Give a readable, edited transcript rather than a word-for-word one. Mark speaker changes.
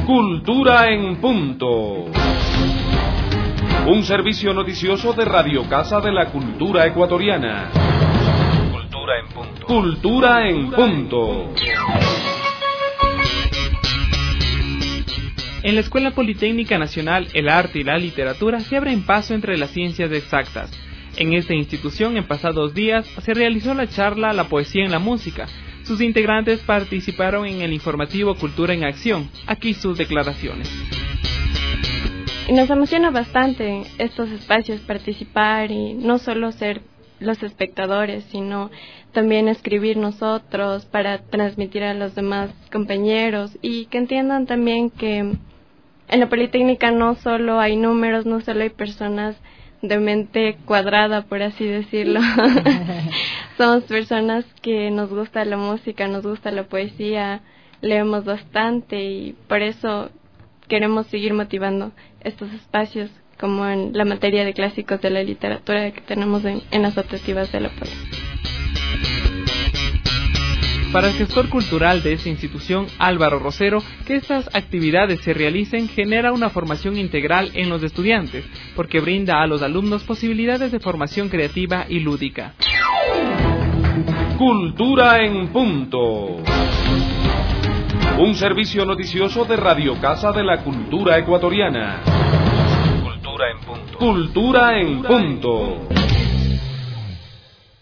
Speaker 1: Cultura en Punto. Un servicio noticioso de Radio Casa de la Cultura Ecuatoriana.
Speaker 2: Cultura en Punto.
Speaker 1: Cultura en Punto.
Speaker 3: En la Escuela Politécnica Nacional, el arte y la literatura se abren paso entre las ciencias exactas. En esta institución, en pasados días, se realizó la charla La poesía en la música. Sus integrantes participaron en el informativo Cultura en Acción. Aquí sus declaraciones.
Speaker 4: Nos emociona bastante estos espacios, participar y no solo ser los espectadores, sino también escribir nosotros para transmitir a los demás compañeros y que entiendan también que en la Politécnica no solo hay números, no solo hay personas de mente cuadrada, por así decirlo. Somos personas que nos gusta la música, nos gusta la poesía, leemos bastante y por eso queremos seguir motivando estos espacios como en la materia de clásicos de la literatura que tenemos en las optativas de la Poli.
Speaker 3: Para el gestor cultural de esta institución, Álvaro Rosero, que estas actividades se realicen genera una formación integral en los estudiantes, porque brinda a los alumnos posibilidades de formación creativa y lúdica.
Speaker 1: Cultura en Punto. Un servicio noticioso de Radio Casa de la Cultura Ecuatoriana.
Speaker 2: Cultura en Punto.
Speaker 1: Cultura en Punto.